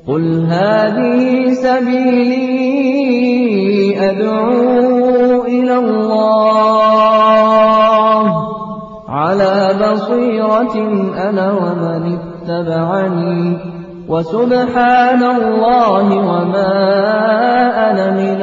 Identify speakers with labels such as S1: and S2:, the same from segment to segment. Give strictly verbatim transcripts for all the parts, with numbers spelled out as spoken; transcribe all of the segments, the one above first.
S1: قل هذه سبيلي أدعو إلى الله على بصيرة أنا ومن اتبعني وسبحان الله وما أنا من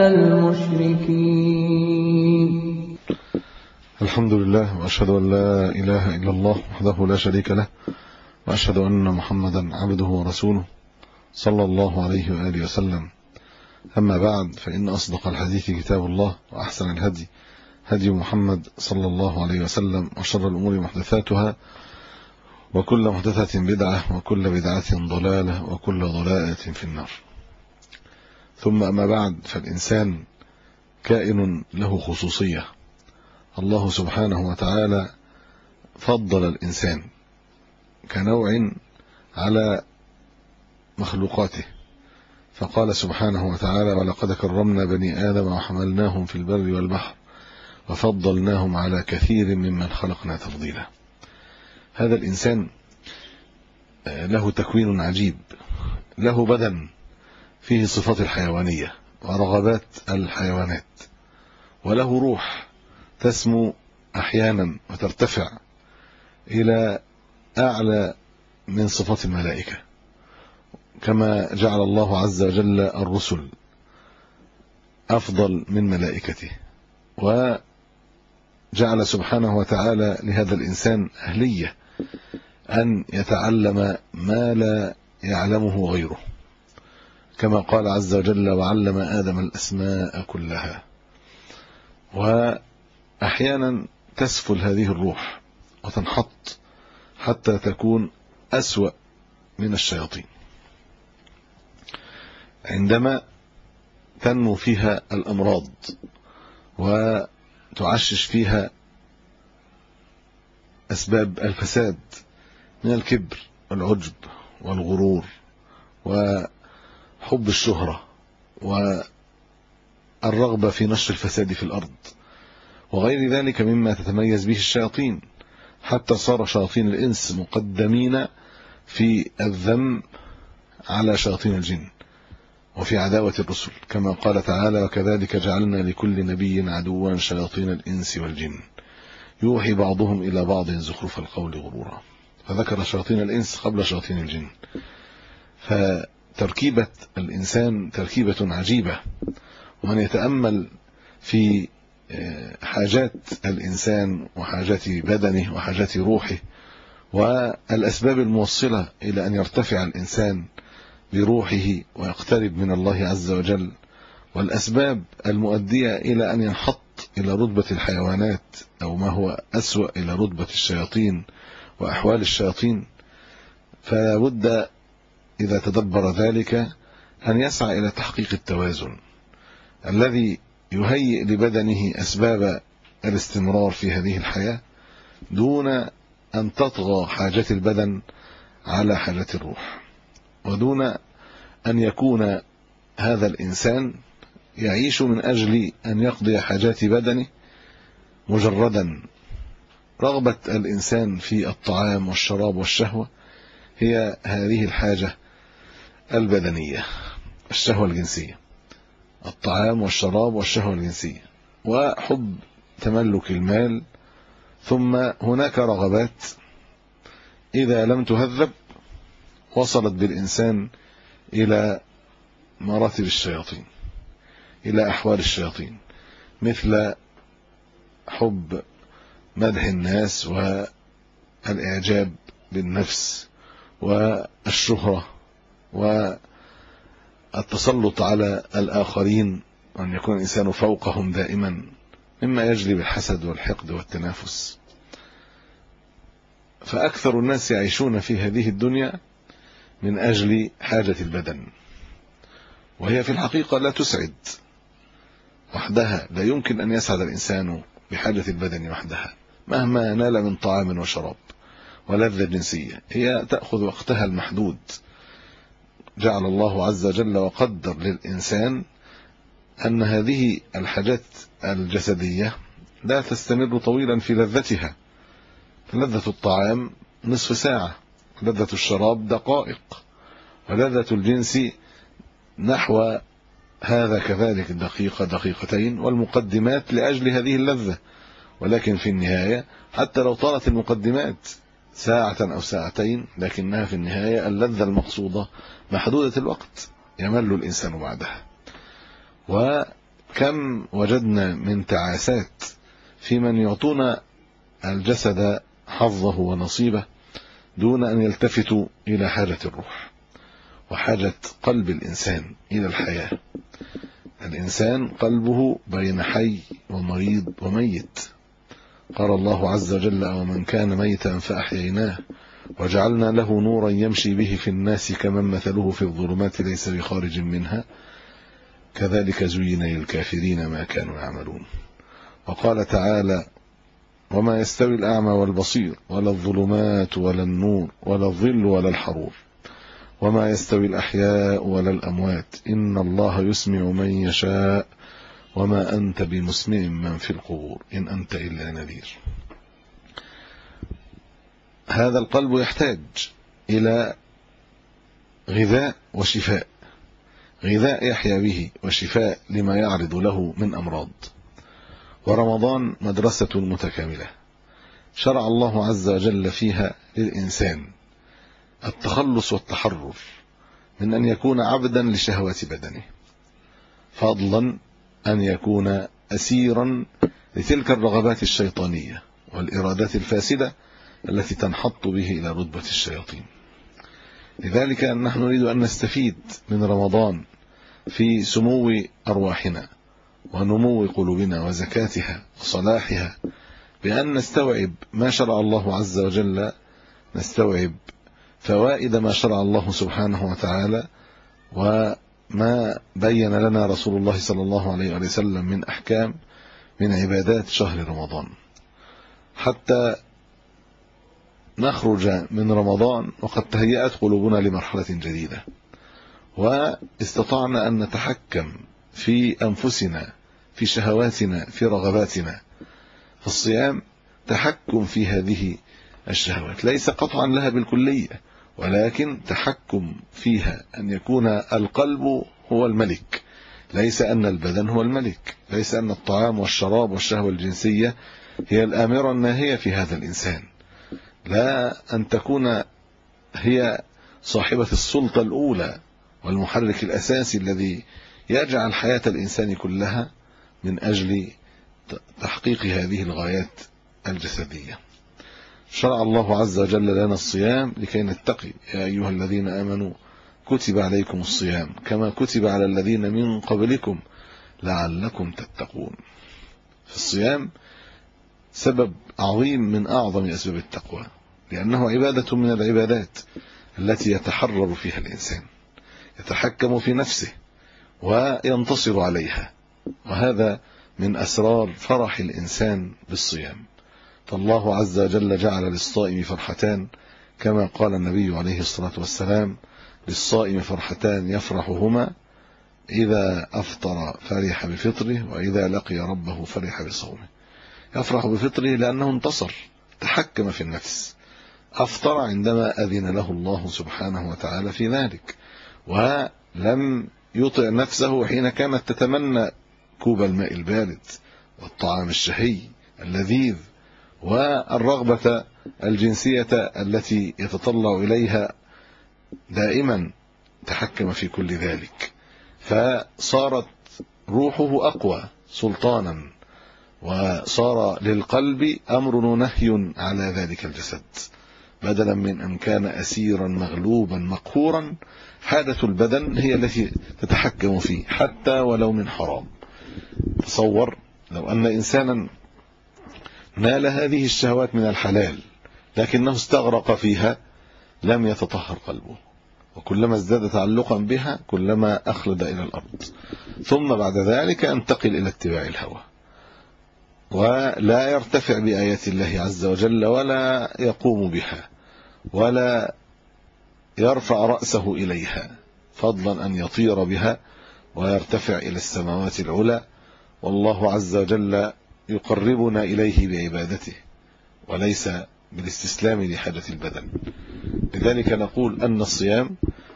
S1: المشركين.
S2: الحمد لله، وأشهد أن لا إله إلا الله وحده لا شريك له، وأشهد أن محمدا عبده ورسوله صلى الله عليه وآله وسلم. أما بعد، فإن أصدق الحديث كتاب الله، وأحسن الهدي هدي محمد صلى الله عليه وسلم، وشر الأمور محدثاتها، وكل محدثة بدعة، وكل بدعة ضلالة، وكل ضلالة في النار. ثم أما بعد، فالإنسان كائن له خصوصية. الله سبحانه وتعالى فضل الإنسان كنوع على مخلوقاته، فقال سبحانه وتعالى: ولقد كرمنا بني آدم وحملناهم في البر والبحر وفضلناهم على كثير ممن خلقنا تفضيلا. هذا الإنسان له تكوين عجيب، له بدن فيه صفات الحيوانية ورغبات الحيوانات، وله روح تسمو أحيانا وترتفع إلى أعلى من صفات الملائكة، كما جعل الله عز وجل الرسل أفضل من ملائكته، وجعل سبحانه وتعالى لهذا الإنسان أهلية أن يتعلم ما لا يعلمه غيره، كما قال عز وجل: وعلم آدم الأسماء كلها. وأحيانا تسفل هذه الروح وتنحط حتى تكون أسوأ من الشياطين، عندما تنمو فيها الأمراض وتعشش فيها أسباب الفساد من الكبر والعجب والغرور وحب الشهرة والرغبة في نشر الفساد في الأرض وغير ذلك مما تتميز به الشياطين، حتى صار شياطين الإنس مقدمين في الذم على شياطين الجن وفي عداوة الرسل، كما قال تعالى: وكذلك جعلنا لكل نبي عدوا شياطين الإنس والجن يوحي بعضهم إلى بعض زخرف القول غرورا. فذكر شياطين الإنس قبل شياطين الجن. فتركيبة الإنسان تركيبة عجيبة، ومن يتأمل في حاجات الإنسان وحاجات بدنه وحاجات روحه والأسباب الموصلة إلى أن يرتفع الإنسان بروحه ويقترب من الله عز وجل، والأسباب المؤدية إلى أن ينحط إلى رتبة الحيوانات أو ما هو أسوأ إلى رتبة الشياطين وأحوال الشياطين، فلا بد إذا تدبر ذلك أن يسعى إلى تحقيق التوازن الذي يهيئ لبدنه أسباب الاستمرار في هذه الحياة، دون أن تطغى حاجات البدن على حاجات الروح، ودون أن يكون هذا الإنسان يعيش من أجل أن يقضي حاجات بدنه مجردا. رغبة الإنسان في الطعام والشراب والشهوة هي هذه الحاجة البدنية، الشهوة الجنسية، الطعام والشراب والشهوة الجنسية، وحب تملك المال. ثم هناك رغبات إذا لم تهذب وصلت بالإنسان إلى مراتب الشياطين، إلى أحوال الشياطين، مثل حب مدح الناس والإعجاب بالنفس والشهرة والتسلط على الآخرين، وأن يكون الإنسان فوقهم دائما، مما يجلب الحسد والحقد والتنافس. فأكثر الناس يعيشون في هذه الدنيا من أجل حاجة البدن، وهي في الحقيقة لا تسعد وحدها. لا يمكن أن يسعد الإنسان بحاجة البدن وحدها مهما نال من طعام وشراب ولذة جنسية، هي تأخذ وقتها المحدود. جعل الله عز وجل وقدر للإنسان أن هذه الحاجات الجسدية لا تستمر طويلا في لذتها، لذة الطعام نصف ساعة، لذة الشراب دقائق، ولذة الجنس نحو هذا كذلك دقيقة دقيقتين والمقدمات لأجل هذه اللذة، ولكن في النهاية حتى لو طالت المقدمات ساعة أو ساعتين لكنها في النهاية اللذة المقصودة محدودة الوقت يمل الإنسان بعدها. وكم وجدنا من تعاسات في من يعطون الجسد حظه ونصيبه دون أن يلتفتوا إلى حاجة الروح وحاجة قلب الإنسان إلى الحياة. الإنسان قلبه بين حي ومريض وميت. قال الله عز وجل: ومن كان ميتا فأحييناه وجعلنا له نورا يمشي به في الناس كمن مثله في الظلمات ليس بخارج منها كذلك زين للكافرين ما كانوا يعملون. وقال تعالى: وما يستوي الأعمى والبصير ولا الظلمات ولا النور ولا الظل ولا الحرور وما يستوي الأحياء ولا الأموات إن الله يسمع من يشاء وما أنت بمسمع من في القبور إن أنت إلا نذير. هذا القلب يحتاج إلى غذاء وشفاء، غذاء يحيا به وشفاء لما يعرض له من أمراض. ورمضان مدرسة متكاملة شرع الله عز وجل فيها للإنسان التخلص والتحرر من أن يكون عبدا لشهوات بدنه، فضلا أن يكون أسيرا لتلك الرغبات الشيطانية والإرادات الفاسدة التي تنحط به إلى رتبة الشياطين. لذلك نحن نريد أن نستفيد من رمضان في سمو أرواحنا ونمو قلوبنا وزكاتها وصلاحها بأن نستوعب ما شرع الله عز وجل، نستوعب فوائد ما شرع الله سبحانه وتعالى وما بين لنا رسول الله صلى الله عليه وسلم من أحكام من عبادات شهر رمضان، حتى نخرج من رمضان وقد تهيأت قلوبنا لمرحلة جديدة واستطعنا أن نتحكم في أنفسنا في شهواتنا في رغباتنا. فالصيام تحكم في هذه الشهوات، ليس قطعا لها بالكلية ولكن تحكم فيها، أن يكون القلب هو الملك، ليس أن البدن هو الملك، ليس أن الطعام والشراب والشهوة الجنسية هي الآمرة الناهية في هذا الإنسان، لا أن تكون هي صاحبة السلطة الأولى والمحرك الأساسي الذي يجعل حياة الإنسان كلها من أجل تحقيق هذه الغايات الجسدية. شرع الله عز وجل لنا الصيام لكي نتقي: يا أيها الذين آمنوا كتب عليكم الصيام كما كتب على الذين من قبلكم لعلكم تتقون. في الصيام سبب عظيم من أعظم أسباب التقوى، لأنه عبادة من العبادات التي يتحرر فيها الإنسان، يتحكم في نفسه وينتصر عليها، وهذا من أسرار فرح الإنسان بالصيام. فالله عز وجل جعل للصائم فرحتان، كما قال النبي عليه الصلاة والسلام: للصائم فرحتان يفرحهما إذا أفطر فرح بفطره وإذا لقي ربه فرح بصومه. يفرح بفطره لأنه انتصر، تحكم في النفس، أفطر عندما أذن له الله سبحانه وتعالى في ذلك، ولم يطع نفسه حين كانت تتمنى كوب الماء البارد والطعام الشهي اللذيذ والرغبة الجنسية التي يتطلع إليها دائما. تحكم في كل ذلك، فصارت روحه أقوى سلطانا، وصار للقلب أمر ونهي على ذلك الجسد، بدلا من أن كان أسيرا مغلوبا مقهورا. حاجة البدن هي التي تتحكم فيه حتى ولو من حرام. تصور لو أن إنسانا نال هذه الشهوات من الحلال لكنه استغرق فيها لم يتطهر قلبه، وكلما ازداد تعلقا بها كلما أخلد إلى الأرض، ثم بعد ذلك انتقل إلى اتباع الهوى ولا يرتفع بآيات الله عز وجل ولا يقوم بها ولا يرفع رأسه إليها، فضلا أن يطير بها ويرتفع إلى السماوات العلى. والله عز وجل يقربنا إليه بعبادته وليس بالاستسلام لحاجة البدن. لذلك نقول أن الصيام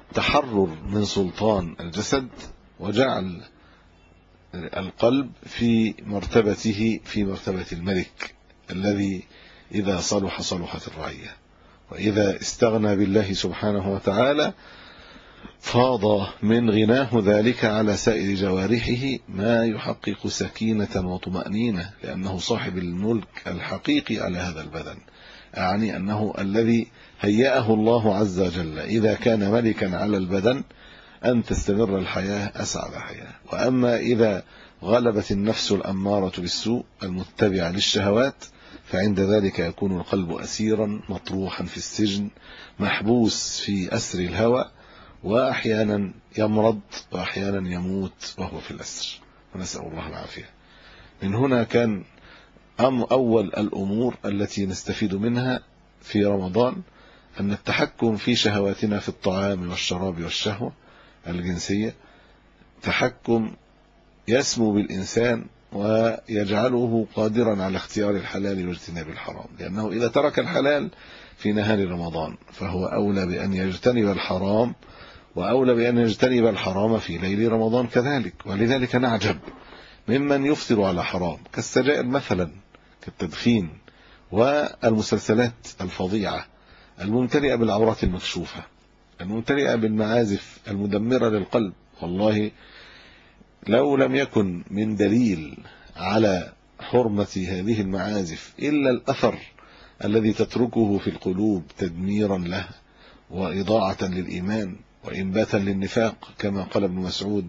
S2: تحرر من سلطان الجسد وجعل القلب في مرتبته في مرتبة الملك الذي إذا صلح صلحت الرعية، وإذا استغنى بالله سبحانه وتعالى فاض من غناه ذلك على سائر جوارحه ما يحقق سكينة وطمأنينة، لأنه صاحب الملك الحقيقي على هذا البدن. أعني أنه الذي هيأه الله عز وجل إذا كان ملكا على البدن أن تستمر الحياة أسعد حياة. وأما إذا غلبت النفس الأمارة بالسوء المتبعة للشهوات فعند ذلك يكون القلب أسيرا مطروحا في السجن محبوس في أسر الهوى، وأحيانا يمرض وأحيانا يموت وهو في الأسر، ونسأل الله العافية. من هنا كان أم أول الأمور التي نستفيد منها في رمضان أن التحكم في شهواتنا في الطعام والشراب والشهوة الجنسية تحكم يسمو بالإنسان ويجعله قادرا على اختيار الحلال واجتناب الحرام، لأنه إذا ترك الحلال في نهار رمضان فهو أولى بأن يجتنب الحرام، وأولى بأن يجتنب الحرام في ليل رمضان كذلك. ولذلك نعجب ممن يفطر على حرام كالسجائر مثلا، كالتدخين والمسلسلات الفظيعة الممتلئة بالعورات المكشوفة، الممتلئة بالمعازف المدمرة للقلب. والله لو لم يكن من دليل على حرمة هذه المعازف إلا الأثر الذي تتركه في القلوب تدميرا له وإضاعة للإيمان وإنباتا للنفاق، كما قال ابن مسعود: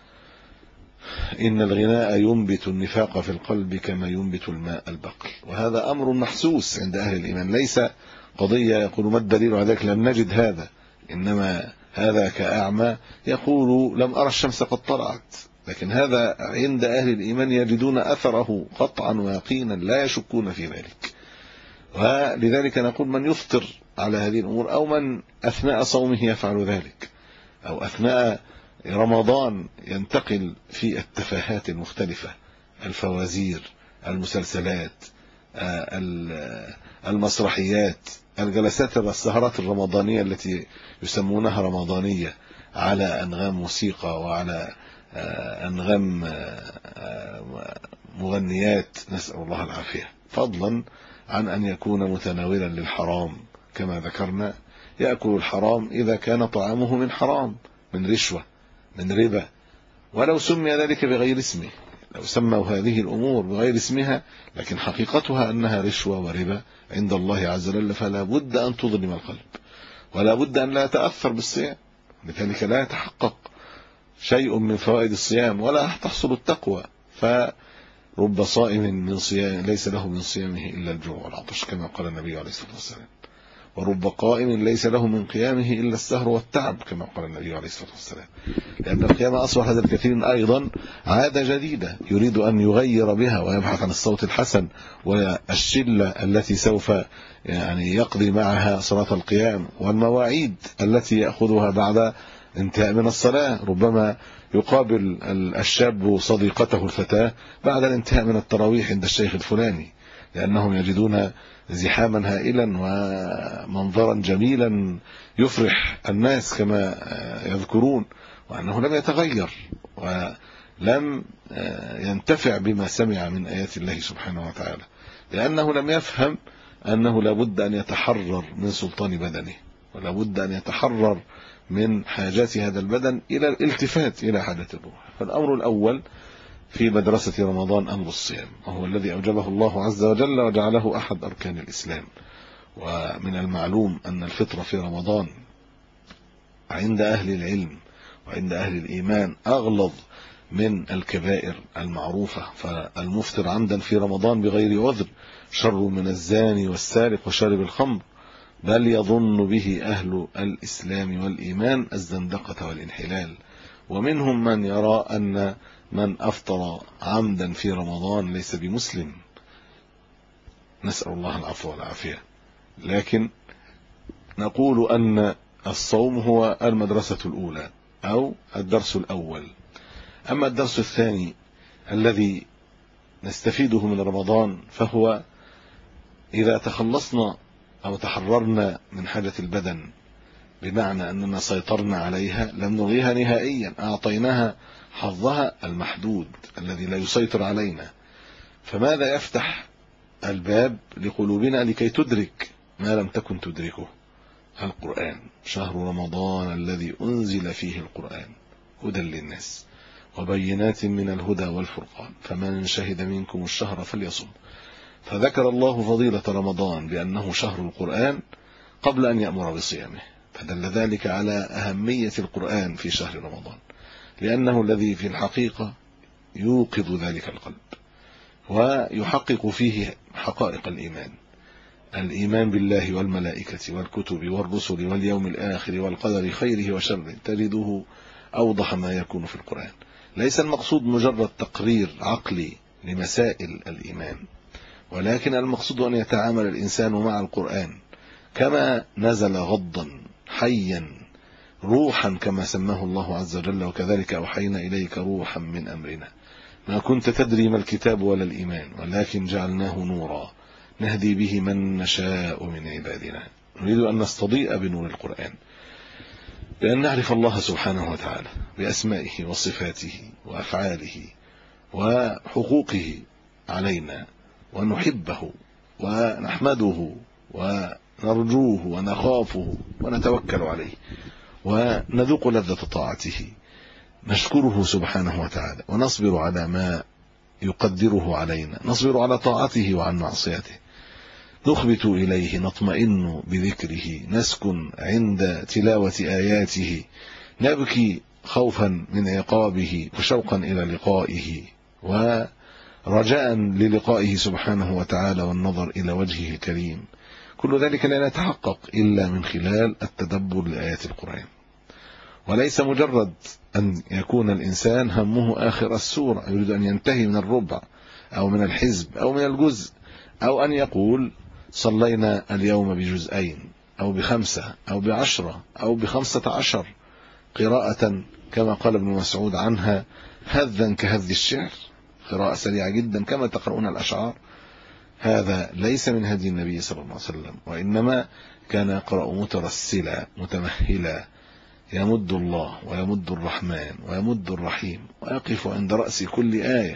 S2: إن الغناء ينبت النفاق في القلب كما ينبت الماء البقل. وهذا أمر محسوس عند أهل الإيمان، ليس قضية يقول ما الدليل على ذلك لم نجد هذا، إنما هذا كأعمى يقول لم أرى الشمس قد طلعت، لكن هذا عند أهل الإيمان يجدون أثره قطعا ويقينا لا يشكون في ذلك. ولذلك نقول من يفطر على هذه الأمور أو من أثناء صومه يفعل ذلك أو أثناء رمضان ينتقل في التفاهات المختلفة، الفوازير، المسلسلات، المسرحيات، الجلسات السهرات الرمضانية التي يسمونها رمضانية على أنغام موسيقى وعلى أنغام مغنيات، نسأل الله العافية، فضلا عن أن يكون متناولا للحرام كما ذكرنا، يأكل الحرام إذا كان طعامه من حرام، من رشوة، من ربا، ولو سمي ذلك بغير اسمه، لو سموا هذه الأمور بغير اسمها لكن حقيقتها أنها رشوة وربا عند الله عز وجل، فلا بد أن تظلم القلب ولا بد أن لا يتأثر بالصيام، لذلك لا يتحقق شيء من فوائد الصيام ولا تحصل التقوى. فرب صائم من صيام ليس له من صيامه إلا الجوع والعطش كما قال النبي عليه الصلاة والسلام، ورب قائم ليس له من قيامه إلا السهر والتعب كما قال النبي عليه الصلاة والسلام، لأن القيام أصبح هذا الكثير أيضا عادة جديدة يريد أن يغير بها ويبحث عن الصوت الحسن والشلة التي سوف يعني يقضي معها صلاة القيام، والمواعيد التي يأخذها بعد انتهاء من الصلاة. ربما يقابل الشاب صديقته الفتاة بعد الانتهاء من التراويح عند الشيخ الفلاني، لأنهم يجدون زحاما هائلا ومنظرا جميلا يفرح الناس كما يذكرون، وأنه لم يتغير ولم ينتفع بما سمع من آيات الله سبحانه وتعالى، لأنه لم يفهم أنه لابد أن يتحرر من سلطان بدنه، ولابد أن يتحرر من حاجات هذا البدن إلى الالتفات إلى حاجة الروح. فالأمر الأول في مدرسة رمضان أمر الصيام، وهو الذي أوجبه الله عز وجل وجعله أحد أركان الإسلام. ومن المعلوم أن الفطر في رمضان عند أهل العلم وعند أهل الإيمان أغلظ من الكبائر المعروفة، فالمفطر عمدا في رمضان بغير عذر شر من الزاني والسارق وشارب الخمر، بل يظن به أهل الإسلام والإيمان الزندقة والانحلال. ومنهم من يرى أن من أفطر عمدا في رمضان ليس بمسلم، نسأل الله العفو والعافية. لكن نقول أن الصوم هو المدرسة الأولى أو الدرس الأول. أما الدرس الثاني الذي نستفيده من رمضان فهو إذا تخلصنا أو تحررنا من حاجة البدن بمعنى أننا سيطرنا عليها لم نلغيها نهائيا، أعطيناها حظها المحدود الذي لا يسيطر علينا. فماذا يفتح الباب لقلوبنا لكي تدرك ما لم تكن تدركه؟ القرآن. شهر رمضان الذي أنزل فيه القرآن هدى للناس وبينات من الهدى والفرقان فمن شهد منكم الشهر فليصم. فذكر الله فضيلة رمضان بأنه شهر القرآن قبل أن يأمر بصيامه، فدل ذلك على أهمية القرآن في شهر رمضان، لأنه الذي في الحقيقة يوقظ ذلك القلب ويحقق فيه حقائق الإيمان، الإيمان بالله والملائكة والكتب والرسل واليوم الآخر والقدر خيره وشره، تجده أوضح ما يكون في القرآن. ليس المقصود مجرد تقرير عقلي لمسائل الإيمان، ولكن المقصود أن يتعامل الإنسان مع القرآن كما نزل غضا حيا روحا كما سماه الله عز وجل، وكذلك أوحينا إليك روحا من أمرنا ما كنت تدري ما الكتاب ولا الإيمان ولكن جعلناه نورا نهدي به من نشاء من عبادنا. نريد أن نستضيء بنور القرآن بأن نعرف الله سبحانه وتعالى بأسمائه وصفاته وأفعاله وحقوقه علينا، ونحبه ونحمده ونرجوه ونخافه ونتوكل عليه ونذوق لذة طاعته، نشكره سبحانه وتعالى ونصبر على ما يقدره علينا، نصبر على طاعته وعن معصيته، نخبت إليه، نطمئن بذكره، نسكن عند تلاوة آياته، نبكي خوفا من عقابه وشوقا إلى لقائه ورجاء للقائه سبحانه وتعالى والنظر إلى وجهه الكريم. كل ذلك لا يتحقق إلا من خلال التدبر لآيات القرآن، وليس مجرد أن يكون الإنسان همه آخر السورة، يريد أن ينتهي من الربع أو من الحزب أو من الجزء، أو أن يقول صلينا اليوم بجزئين أو بخمسة أو بعشرة أو بخمسة عشر قراءة كما قال ابن مسعود عنها هذا كهذ الشعر، قراءة سريعة جدا كما تقرؤون الأشعار. هذا ليس من هدي النبي صلى الله عليه وسلم، وإنما كان يقرأ مترسلا متمهلا، يمد الله ويمد الرحمن ويمد الرحيم، ويقف عند رأس كل آية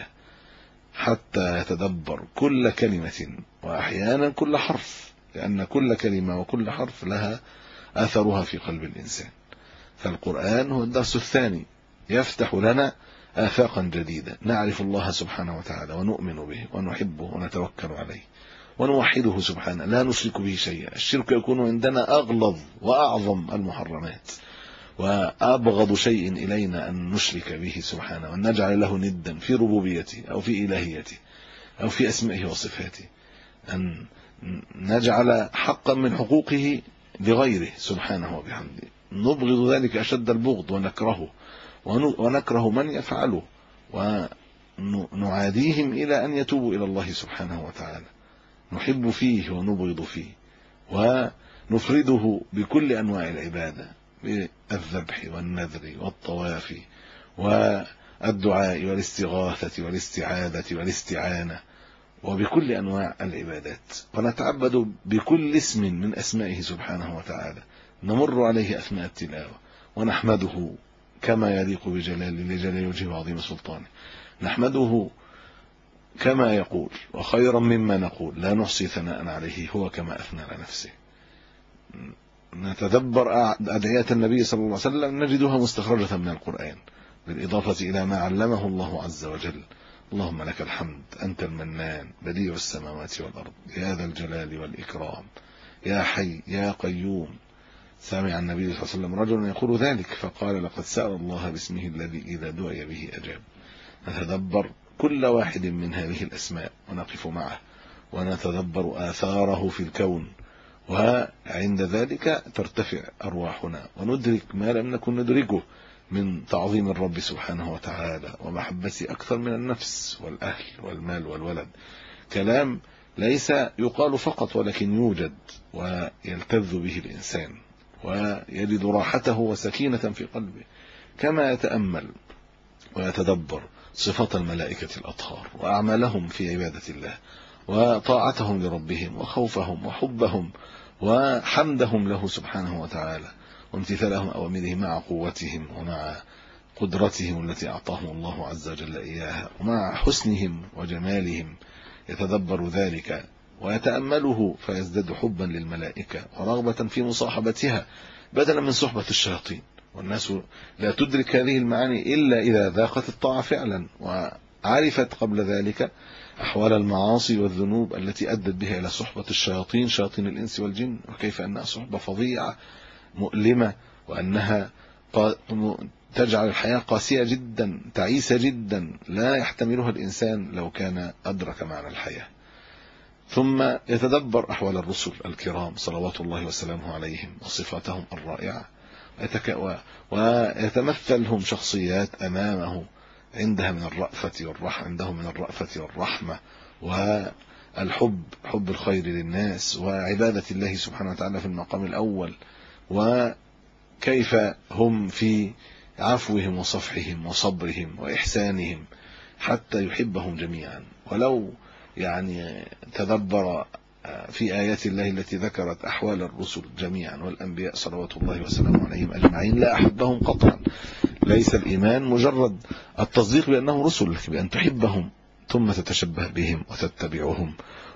S2: حتى يتدبر كل كلمة وأحيانا كل حرف، لأن كل كلمة وكل حرف لها أثرها في قلب الإنسان. فالقرآن هو الدرس الثاني، يفتح لنا آفاقا جديدة، نعرف الله سبحانه وتعالى ونؤمن به ونحبه ونتوكل عليه ونوحده سبحانه لا نشرك به شيئا. الشرك يكون عندنا أغلظ وأعظم المحرمات، وأبغض شيء إلينا أن نشرك به سبحانه وأن نجعل له ندا في ربوبيته أو في إلهيته أو في أسمائه وصفاته، أن نجعل حقا من حقوقه لغيره سبحانه وبحمده. نبغض ذلك أشد البغض ونكرهه ونكره من يفعله ونعاديهم إلى أن يتوبوا إلى الله سبحانه وتعالى. نحب فيه ونبغض فيه ونفرده بكل أنواع العبادة، بالذبح والنذر والطواف والدعاء والاستغاثة والاستعاذة والاستعانة وبكل أنواع العبادات، ونتعبد بكل اسم من أسمائه سبحانه وتعالى، نمر عليه أثناء التلاوة ونحمده كما يليق بجلال لجلال وجهه وعظيم سلطانه، نحمده كما يقول وخيرا مما نقول لا نحصي ثناء عليه هو كما أثنى على نفسه. نتدبر أدعية النبي صلى الله عليه وسلم نجدها مستخرجة من القرآن، بالإضافة إلى ما علمه الله عز وجل. اللهم لك الحمد أنت المنان بديع السماوات والأرض يا ذا الجلال والإكرام يا حي يا قيوم. سمع النبي صلى الله عليه وسلم رجلا يقول ذلك فقال لقد سأل الله باسمه الذي إذا دعي به أجاب. نتدبر كل واحد من هذه الأسماء ونقف معه ونتدبر آثاره في الكون، وعند ذلك ترتفع أرواحنا وندرك ما لم نكن ندركه من تعظيم الرب سبحانه وتعالى ومحبته أكثر من النفس والأهل والمال والولد. كلام ليس يقال فقط ولكن يوجد ويلتذ به الإنسان ويجد راحته وسكينة في قلبه، كما يتأمل ويتدبر صفات الملائكة الأطهار وأعمالهم في عبادة الله وطاعتهم لربهم وخوفهم وحبهم وحمدهم له سبحانه وتعالى وامتثالهم أوامره مع قوتهم ومع قدرتهم التي أعطاهم الله عز وجل إياها ومع حسنهم وجمالهم، يتدبر ذلك ويتأمله فيزداد حبا للملائكة ورغبة في مصاحبتها بدلا من صحبة الشياطين. والناس لا تدرك هذه المعاني إلا إذا ذاقت الطاعة فعلا وعرفت قبل ذلك أحوال المعاصي والذنوب التي أدت بها إلى صحبة الشياطين، شياطين الإنس والجن، وكيف أنها صحبة فظيعة مؤلمة، وأنها تجعل الحياة قاسية جدا تعيسة جدا لا يحتملها الإنسان لو كان أدرك معنى الحياة. ثم يتدبر أحوال الرسل الكرام صلوات الله وسلامه عليهم وصفاتهم الرائعة، ويتمثلهم شخصيات أمامه عندها من الرأفة والرحمة عندهم من الرأفة والرحمة والحب، حب الخير للناس وعبادة الله سبحانه وتعالى في المقام الأول، وكيف هم في عفوهم وصفحهم وصبرهم وإحسانهم حتى يحبهم جميعا. ولو يعني تدبر في آيات الله التي ذكرت أحوال الرسل جميعا والأنبياء صلوات الله وسلامه عليهم أجمعين لا أحبهم قطعا. ليس الإيمان مجرد التصديق بأنهم رسل، بأن تحبهم ثم تتشبه بهم وتتبعهم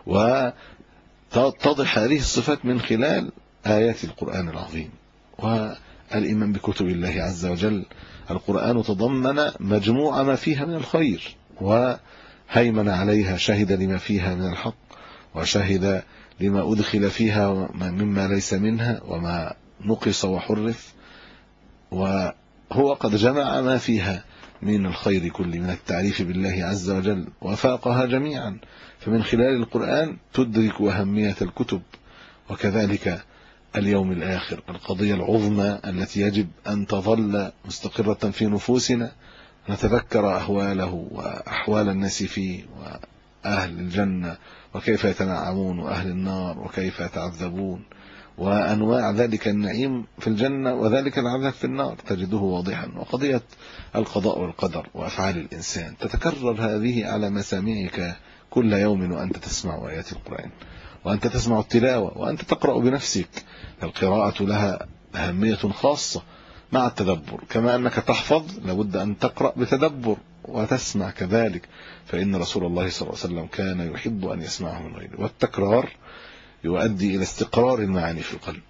S2: وتتضح هذه الصفات من خلال آيات القرآن العظيم والإيمان بكتب الله عز وجل. القرآن تضمن مجموعة ما فيها من الخير وهيمن عليها، شهد لما فيها من الحق وشهد لما أدخل فيها مما ليس منها وما نقص وحرف، وهو قد جمع ما فيها من الخير كله من التعريف بالله عز وجل وفاقها جميعا. فمن خلال القرآن تدرك أهمية الكتب، وكذلك اليوم الآخر القضية العظمى التي يجب أن تظل مستقرة في نفوسنا، نتذكر أهواله وأحوال الناس فيه وأهل الجنة وكيف يتنعمون وأهل النار وكيف يتعذبون وأنواع ذلك النعيم في الجنة وذلك العذاب في النار تجده واضحا، وقضية القضاء والقدر وأفعال الإنسان تتكرر هذه على مسامعك كل يوم وأنت تسمع آيات القرآن وأنت تسمع التلاوة وأنت تقرأ بنفسك. القراءة لها أهمية خاصة مع التدبر، كما أنك تحفظ لابد أن تقرأ بتدبر وتسمع كذلك، فإن رسول الله صلى الله عليه وسلم كان يحب أن يسمعه من غيره. والتكرار يؤدي إلى استقرار المعاني في القلب،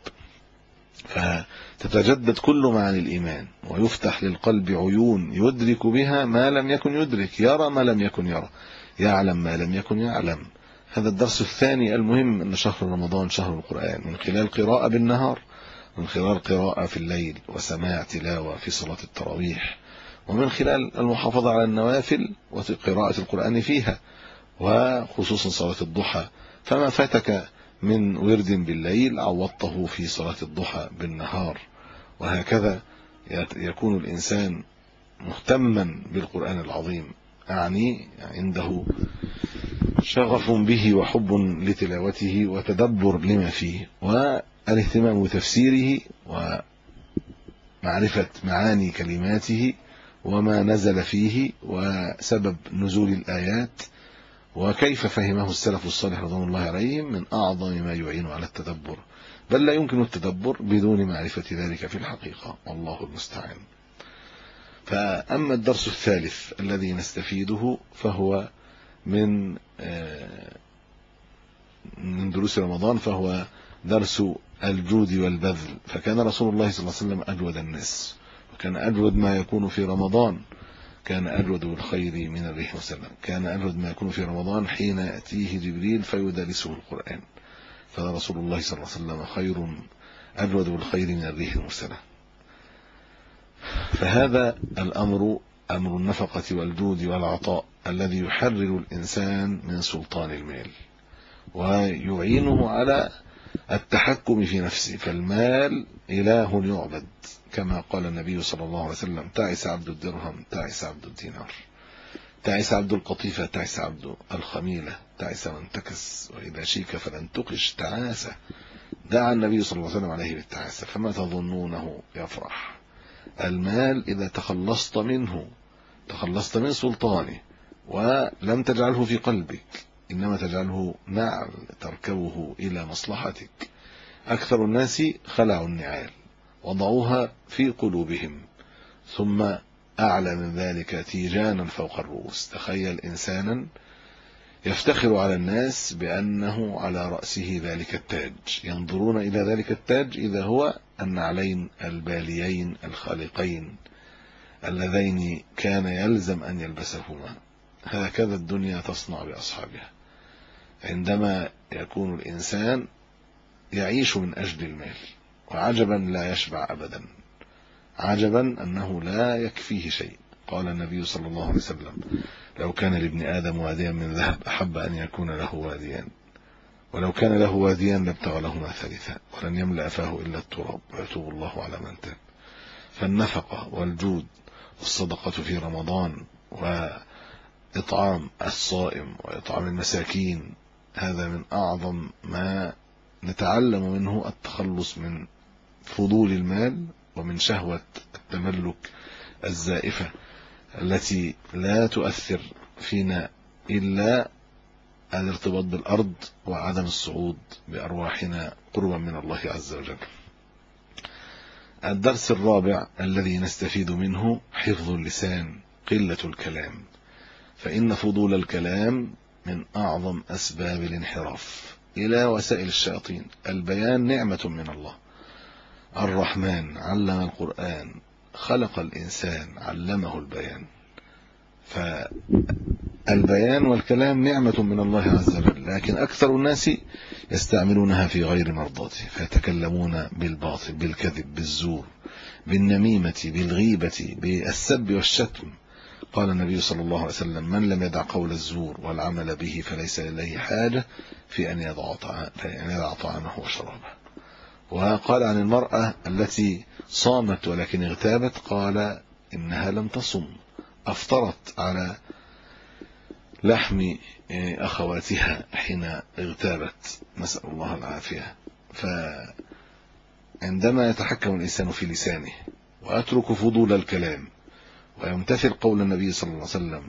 S2: فتتجدد كل معاني الإيمان ويفتح للقلب عيون يدرك بها ما لم يكن يدرك، يرى ما لم يكن يرى، يعلم ما لم يكن يعلم. هذا الدرس الثاني المهم، أن شهر رمضان شهر القرآن، من خلال قراءة بالنهار، من خلال قراءة في الليل وسماع تلاوة في صلاة التراويح، ومن خلال المحافظة على النوافل وقراءة القرآن فيها، وخصوصا صلاة الضحى. فما فاتك من ورد بالليل عوضته في صلاة الضحى بالنهار، وهكذا يكون الإنسان مهتما بالقرآن العظيم، أعني عنده شغف به وحب لتلاوته وتدبر لما فيه والاهتمام بتفسيره ومعرفة معاني كلماته وما نزل فيه وسبب نزول الآيات وكيف فهمه السلف الصالح رضوان الله عليهم، من أعظم ما يعين على التدبر، بل لا يمكن التدبر بدون معرفة ذلك في الحقيقة، والله المستعان. فأما الدرس الثالث الذي نستفيده فهو من من دروس رمضان، فهو درس الجود والبذل. فكان رسول الله صلى الله عليه وسلم أجود الناس، وكان أجود ما يكون في رمضان، كان أجود بالخير من الريح المرسلة، كان أجود ما يكون في رمضان حين يأتيه جبريل فيدرسه القرآن. فرسول الله صلى الله عليه وسلم خير أجود بالخير من الريح المرسلة. فهذا الأمر أمر النفقة والجود والعطاء الذي يحرر الإنسان من سلطان المال ويعينه على التحكم في نفسه. فالمال إله يعبد، كما قال النبي صلى الله عليه وسلم: تعس عبد الدرهم، تعس عبد الدينار، تعس عبد القطيفة، تعس عبد الخميلة، تعس من تكس، وإذا شيك فلن تقش تعاسة. دعا النبي صلى الله عليه وسلم عليه بالتعاسة. فما تظنونه يفرح المال إذا تخلصت منه، تخلصت من سلطانه ولم تجعله في قلبك، إنما تجعله نعل تركبه إلى مصلحتك. أكثر الناس خلعوا النعال وضعوها في قلوبهم ثم أعلى من ذلك تيجانا فوق الرؤوس. تخيل إنسانا يفتخر على الناس بأنه على رأسه ذلك التاج، ينظرون إلى ذلك التاج إذا هو النعلين الباليين الخالقين اللذين كان يلزم أن يلبسهما. هكذا الدنيا تصنع بأصحابها. عندما يكون الإنسان يعيش من أجل المال، وعجبا لا يشبع أبدا، عجبا أنه لا يكفيه شيء. قال النبي صلى الله عليه وسلم: لو كان لابن آدم واديا من ذهب أحب أن يكون له واديان، ولو كان له واديان لابتغى لهما ثالثا، ولن يملأ فاه إلا التراب ويتوب الله على من تاب. فالنفقة والجود والصدقة في رمضان وإطعام الصائم وإطعام المساكين هذا من أعظم ما نتعلم منه التخلص من فضول المال ومن شهوة التملك الزائفة التي لا تؤثر فينا إلا الارتباط بالأرض وعدم الصعود بأرواحنا قربا من الله عز وجل. الدرس الرابع الذي نستفيد منه حفظ اللسان، قلة الكلام، فإن فضول الكلام من أعظم أسباب الانحراف إلى وسائل الشياطين. البيان نعمة من الله. الرحمن علم القرآن، خلق الإنسان، علمه البيان. فالبيان والكلام نعمة من الله عز وجل، لكن أكثر الناس يستعملونها في غير مرضاته، فيتكلمون بالباطل، بالكذب، بالزور، بالنميمة، بالغيبة، بالسب والشتم. قال النبي صلى الله عليه وسلم: من لم يدع قول الزور والعمل به فليس لله حاجة في أن يدع طعامه وشرابه. وقال عن المرأة التي صامت ولكن اغتابت، قال إنها لم تصم، أفطرت على لحم أخواتها حين اغتابت، نسأل الله العافية. فعندما يتحكم الإنسان في لسانه ويترك فضول الكلام ويمتثل قول النبي صلى الله عليه وسلم: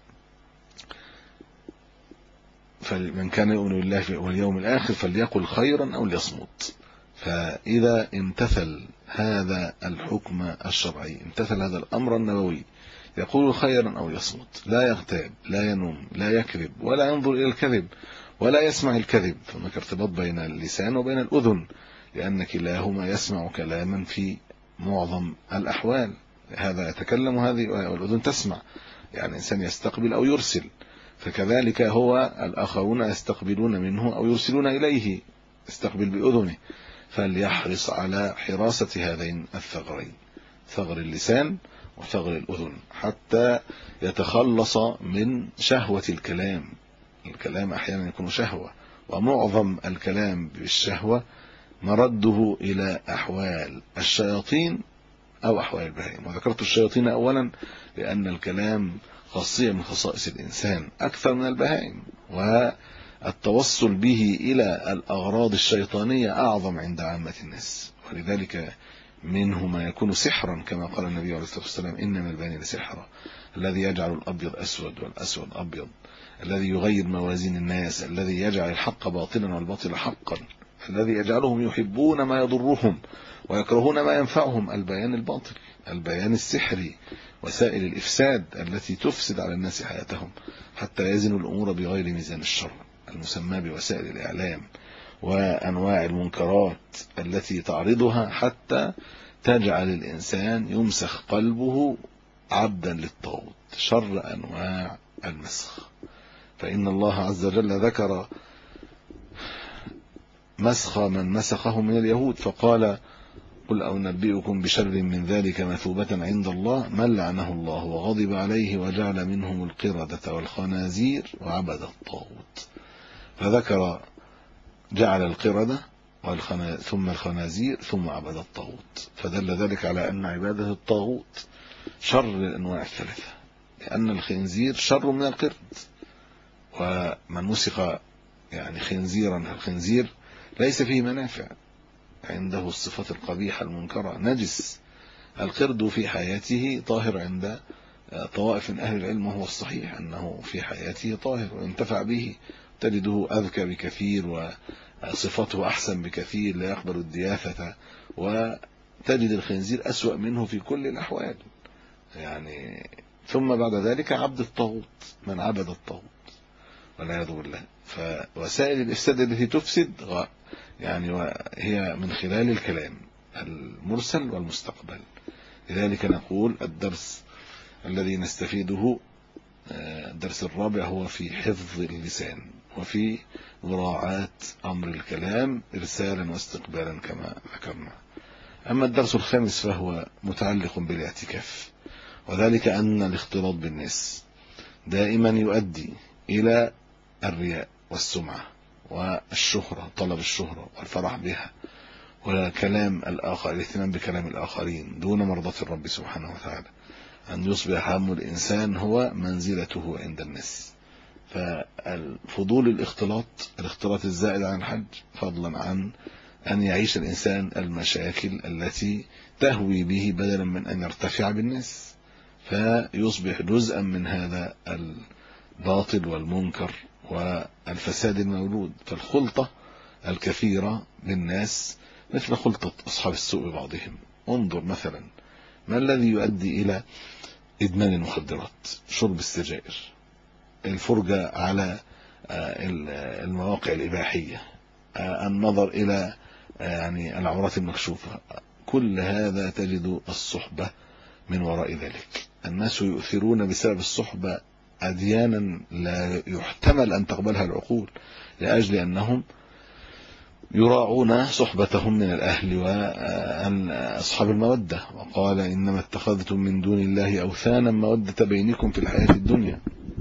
S2: فمن كان يؤمن بالله واليوم الآخر فليقل خيرا أو ليصمت. فإذا امتثل هذا الحكم الشرعي، امتثل هذا الأمر النبوي، يقول خيرا أو يصمت، لا يغتاب، لا ينوم، لا يكذب، ولا ينظر إلى الكذب، ولا يسمع الكذب. فهناك ارتباط بين اللسان وبين الأذن، لأن كلاهما يسمع كلاما في معظم الأحوال. هذا يتكلم وهذه والأذن تسمع، يعني إنسان يستقبل أو يرسل، فكذلك هو الآخرون يستقبلون منه أو يرسلون إليه، يستقبل بأذنه. فليحرص على حراسة هذين الثغرين، ثغر اللسان وثغر الأذن، حتى يتخلص من شهوة الكلام. الكلام أحيانا يكون شهوة، ومعظم الكلام بالشهوة مرده إلى أحوال الشياطين أو أحوال البهائم. وذكرت الشياطين أولا لأن الكلام خاصية من خصائص الإنسان أكثر من البهائم، والتوصل به إلى الأغراض الشيطانية أعظم عند عامة الناس. ولذلك منه ما يكون سحرا، كما قال النبي عليه الصلاة والسلام: إن من البيان لسحرا، الذي يجعل الأبيض أسود والأسود أبيض، الذي يغير موازين الناس، الذي يجعل الحق باطلا والباطل حقا، الذي يجعلهم يحبون ما يضرهم ويكرهون ما ينفعهم. البيان الباطل، البيان السحري، وسائل الإفساد التي تفسد على الناس حياتهم حتى يزنوا الأمور بغير ميزان الشرع، المسمى بوسائل الإعلام، وأنواع المنكرات التي تعرضها حتى تجعل الإنسان يمسخ قلبه عبدا للطاغوت، شر أنواع المسخ. فإن الله عز وجل ذكر مسخ من مسخه من اليهود، فقال: قل أنبئكم بشر من ذلك مثوبة عند الله من لعنه الله وغضب عليه وجعل منهم القردة والخنازير وعبد الطاغوت. فذكر جعل القردة ثم الخنازير ثم عبد الطاغوت، فدل ذلك على أن عبادة الطاغوت شر الأنواع الثلاثة، لأن الخنزير شر من القرد. ومن مسخ يعني خنزيرا، الخنزير ليس فيه منافع، عنده الصفات القبيحة المنكرة، نجس. القرد في حياته طاهر عند طوائف من أهل العلم، وهو الصحيح أنه في حياته طاهر وينتفع به، تجده أذكى بكثير وصفاته أحسن بكثير، لا يقبل الدياثة، تجد الخنزير أسوأ منه في كل الأحوال يعني. ثم بعد ذلك عبد الطاغوت، من عبد الطاغوت والعياذ بالله. فوسائل الإفساد التي تفسد يعني هي من خلال الكلام المرسل والمستقبل. لذلك نقول الدرس الذي نستفيده الدرس الرابع هو في حفظ اللسان وفي مراعاة أمر الكلام إرسالا واستقبالا كما ذكرنا. أما الدرس الخامس فهو متعلق بالاعتكاف، وذلك أن الاختلاط بالناس دائما يؤدي إلى الرياء والسمعة والشهرة، طلب الشهرة والفرح بها وكلام الآخر، الاهتمام بكلام الآخرين دون مرضاة الرب سبحانه وتعالى، أن يصبح هم الإنسان هو منزلته عند الناس. فالفضول الاختلاط الاختلاط الزائد عن الحج، فضلا عن أن يعيش الإنسان المشاكل التي تهوي به بدلا من أن يرتفع بالناس، فيصبح جزءا من هذا الباطل والمنكر والفساد المولود. فالخلطة الكثيرة بالناس مثل خلطة أصحاب السوء ببعضهم. انظر مثلا ما الذي يؤدي إلى إدمان المخدرات، شرب السجائر، الفرجة على المواقع الإباحية، النظر إلى يعني العورات المكشوفة، كل هذا تجد الصحبة من وراء ذلك. الناس يؤثرون بسبب الصحبة أديانا لا يحتمل أن تقبلها العقول، لأجل أنهم يراعون صحبتهم من الأهل وأصحاب المودة. وقال إنما اتخذتم من دون الله أوثانا مودة بينكم في الحياة الدنيا.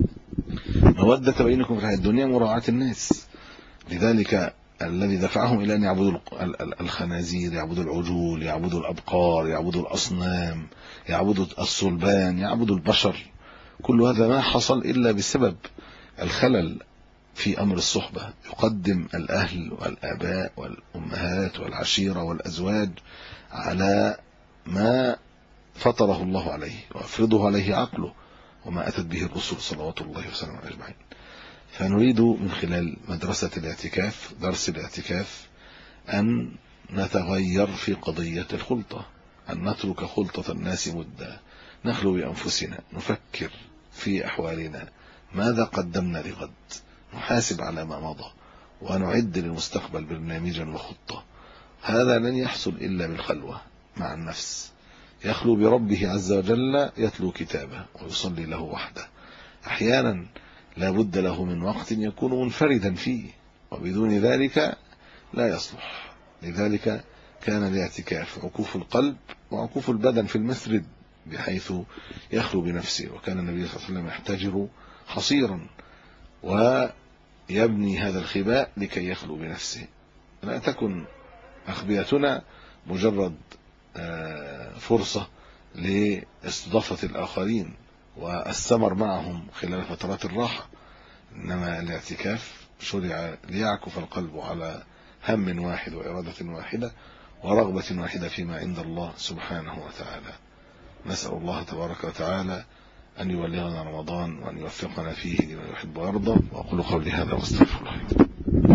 S2: مودة بينكم في الحياة الدنيا مراعاة الناس. لذلك الذي دفعهم إلى أن يعبدوا الخنازير، يعبدوا العجول، يعبدوا الأبقار، يعبدوا الأصنام، يعبدوا الصلبان، يعبدوا البشر، كل هذا ما حصل إلا بسبب الخلل في أمر الصحبة. يقدم الأهل والآباء والأمهات والعشيرة والأزواج على ما فطره الله عليه وأفرضه عليه عقله وما أتت به الرسل صلوات الله وسلامه أجمعين. فنريد من خلال مدرسة الاعتكاف، درس الاعتكاف، أن نتغير في قضية الخلطة، أن نترك خلطة الناس مدة، نخلو بأنفسنا، نفكر في أحوالنا، ماذا قدمنا لغد، نحاسب على ما مضى، ونعد للمستقبل برنامجا وخطة. هذا لن يحصل إلا بالخلوة مع النفس، يخلو بربه عز وجل، يتلو كتابه ويصلي له وحده. أحيانا لا بد له من وقت يكون منفردا فيه، وبدون ذلك لا يصلح. لذلك كان الاعتكاف عكوف القلب وعكوف البدن في المسجد، بحيث يخلو بنفسه. وكان النبي صلى الله عليه وسلم يحتجر حصيرا ويبني هذا الخباء لكي يخلو بنفسه. لا تكن أخبيتنا مجرد فرصة لاستضافة الآخرين والسمر معهم خلال فترات الراحة، إنما الاعتكاف شرع ليعكف القلب على هم واحد وإرادة واحدة ورغبة واحدة فيما عند الله سبحانه وتعالى. نسأل الله تبارك وتعالى أن يبلغنا رمضان وأن يوفقنا فيه لما يحب ويرضى. وأقول قولي هذا واستغفر الله.